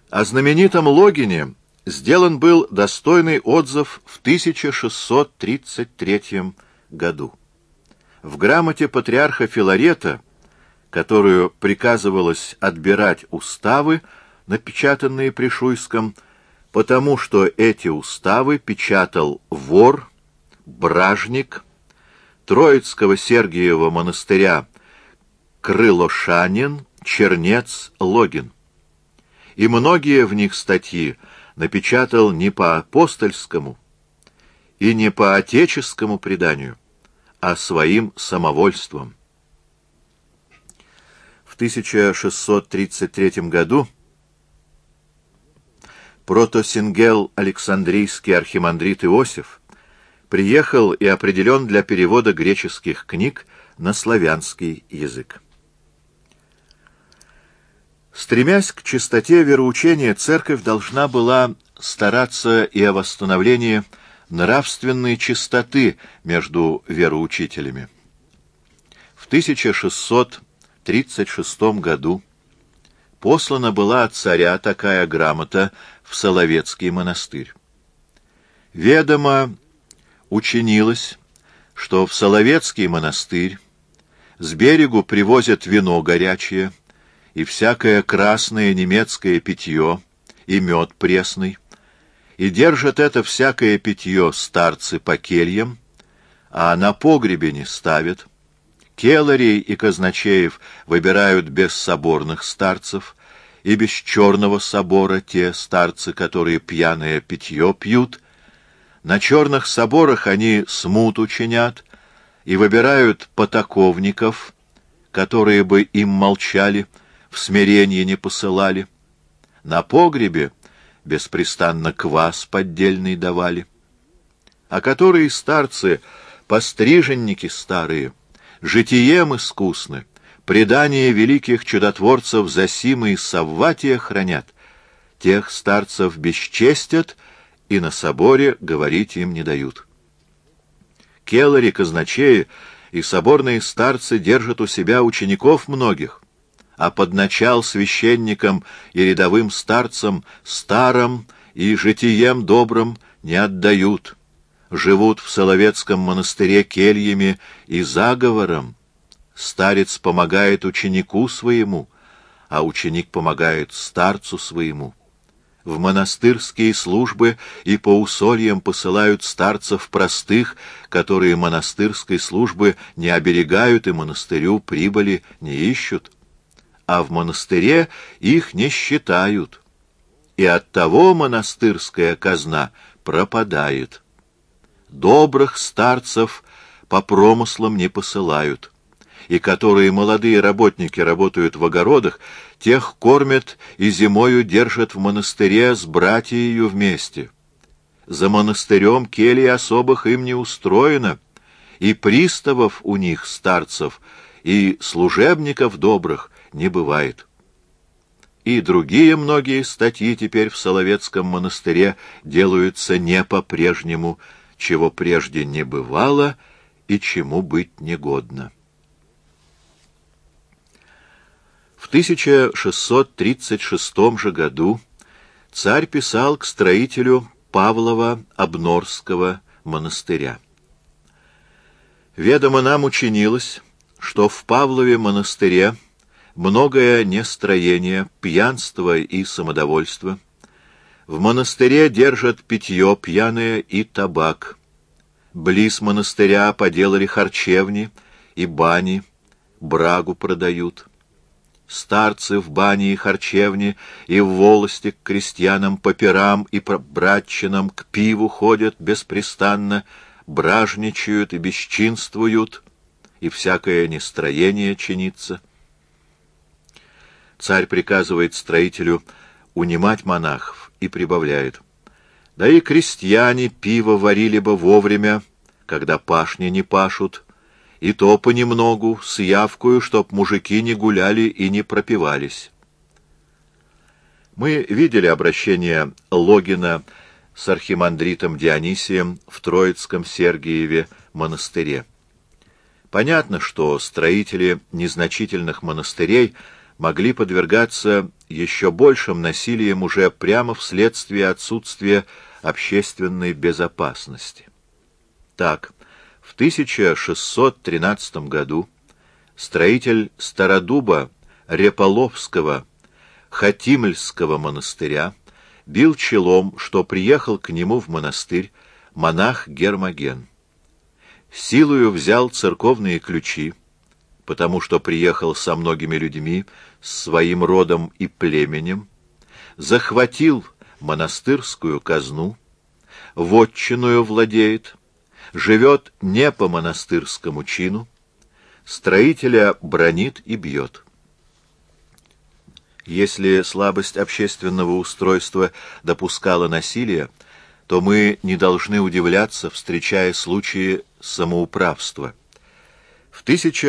О знаменитом Логине сделан был достойный отзыв в 1633 году. В грамоте патриарха Филарета, которую приказывалось отбирать уставы, напечатанные при Шуйском, потому что эти уставы печатал вор, бражник Троицкого Сергиева монастыря Крылошанин, чернец Логин. И многие в них статьи напечатал не по апостольскому и не по отеческому преданию, а своим самовольством. В 1633 году протосингел Александрийский архимандрит Иосиф приехал и определен для перевода греческих книг на славянский язык. Стремясь к чистоте вероучения, церковь должна была стараться и о восстановлении нравственной чистоты между вероучителями. В 1636 году послана была от царя такая грамота в Соловецкий монастырь. Ведомо учинилось, что в Соловецкий монастырь с берегу привозят вино горячее и всякое красное немецкое питье, и мед пресный, и держат это всякое питье старцы по кельям, а на погребе не ставят. Келарей и казначеев выбирают без соборных старцев, и без черного собора те старцы, которые пьяное питье пьют. На черных соборах они смуту чинят и выбирают потаковников, которые бы им молчали, в смиренье не посылали. На погребе беспрестанно квас поддельный давали. А которые старцы, постриженники старые, житием искусны, предания великих чудотворцев Зосимы и Савватия хранят, тех старцев бесчестят и на соборе говорить им не дают. Келари, казначеи и соборные старцы держат у себя учеников многих, а под начал священникам и рядовым старцам старым и житием добрым не отдают, живут в Соловецком монастыре кельями и заговором. Старец помогает ученику своему, а ученик помогает старцу своему. В монастырские службы и по усольям посылают старцев простых, которые монастырской службы не оберегают и монастырю прибыли не ищут, а в монастыре их не считают, и оттого монастырская казна пропадает. Добрых старцев по промыслам не посылают, и которые молодые работники работают в огородах, тех кормят и зимою держат в монастыре с братьею вместе. За монастырем келий особых им не устроено, и приставов у них, старцев, и служебников добрых не бывает. И другие многие статьи теперь в Соловецком монастыре делаются не по-прежнему, чего прежде не бывало и чему быть негодно. В 1636 же году царь писал к строителю Павлова Обнорского монастыря. Ведомо нам учинилось, что в Павлове монастыре многое нестроение, пьянство и самодовольство. В монастыре держат питье пьяное и табак. Близ монастыря поделали харчевни и бани, брагу продают. Старцы в бане и харчевне и в волости к крестьянам, попирам и братчинам к пиву ходят беспрестанно, бражничают и бесчинствуют, и всякое нестроение чинится. Царь приказывает строителю унимать монахов и прибавляет: да и крестьяне пиво варили бы вовремя, когда пашни не пашут, и то понемногу, с явкою, чтоб мужики не гуляли и не пропивались. Мы видели обращение Логина с архимандритом Дионисием в Троицком Сергиеве монастыре. Понятно, что строители незначительных монастырей могли подвергаться еще большим насилиям уже прямо вследствие отсутствия общественной безопасности. Так, в 1613 году строитель Стародуба Реполовского Хатимльского монастыря бил челом, что приехал к нему в монастырь монах Гермоген. Силою взял церковные ключи, потому что приехал со многими людьми, с своим родом и племенем, захватил монастырскую казну, вотчиною владеет, живет не по монастырскому чину, строителя бранит и бьет. Если слабость общественного устройства допускала насилие, то мы не должны удивляться, встречая случаи самоуправства. В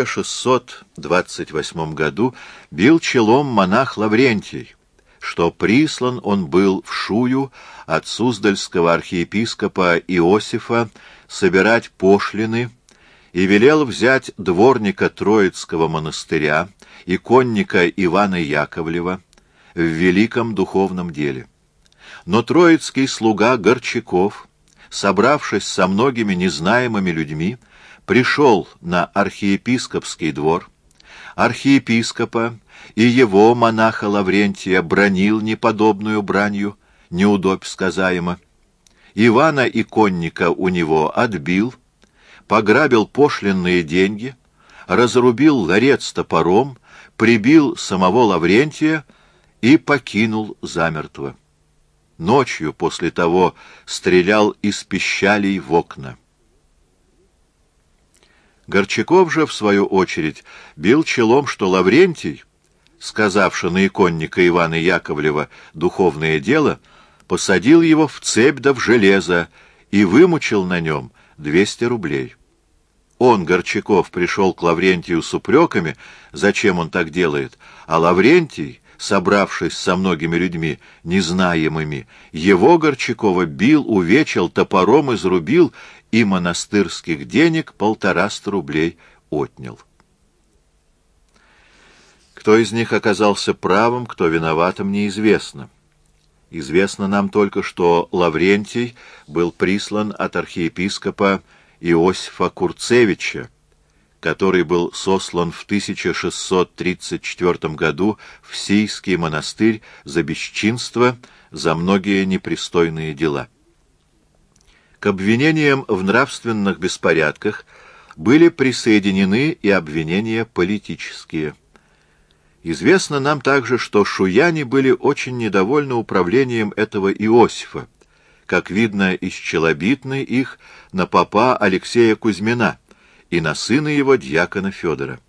1628 году бил челом монах Лаврентий, что прислан он был в Шую от суздальского архиепископа Иосифа собирать пошлины и велел взять дворника Троицкого монастыря и конника Ивана Яковлева в великом духовном деле. Но троицкий слуга Горчаков, собравшись со многими незнаемыми людьми, пришел на архиепископский двор, архиепископа и его монаха Лаврентия бранил неподобную бранью, неудобь сказаемо, Ивана и конника у него отбил, пограбил пошлинные деньги, разрубил ларец топором, прибил самого Лаврентия и покинул замертво. Ночью после того стрелял из пищалей в окна. Горчаков же, в свою очередь, бил челом, что Лаврентий, сказавши на иконника Ивана Яковлева духовное дело, посадил его в цепь да в железо и вымучил на нем 200 рублей. Он, Горчаков, пришел к Лаврентию с упреками, зачем он так делает, а Лаврентий, собравшись со многими людьми, незнаемыми, его, Горчакова, бил, увечил, топором изрубил и монастырских денег 150 рублей отнял. Кто из них оказался правым, кто виноватым, неизвестно. Известно нам только, что Лаврентий был прислан от архиепископа Иосифа Курцевича, который был сослан в 1634 году в Сийский монастырь за бесчинство, за многие непристойные дела. К обвинениям в нравственных беспорядках были присоединены и обвинения политические. Известно нам также, что шуяне были очень недовольны управлением этого Иосифа, как видно из челобитной их на попа Алексея Кузьмина и на сына его дьякона Федора.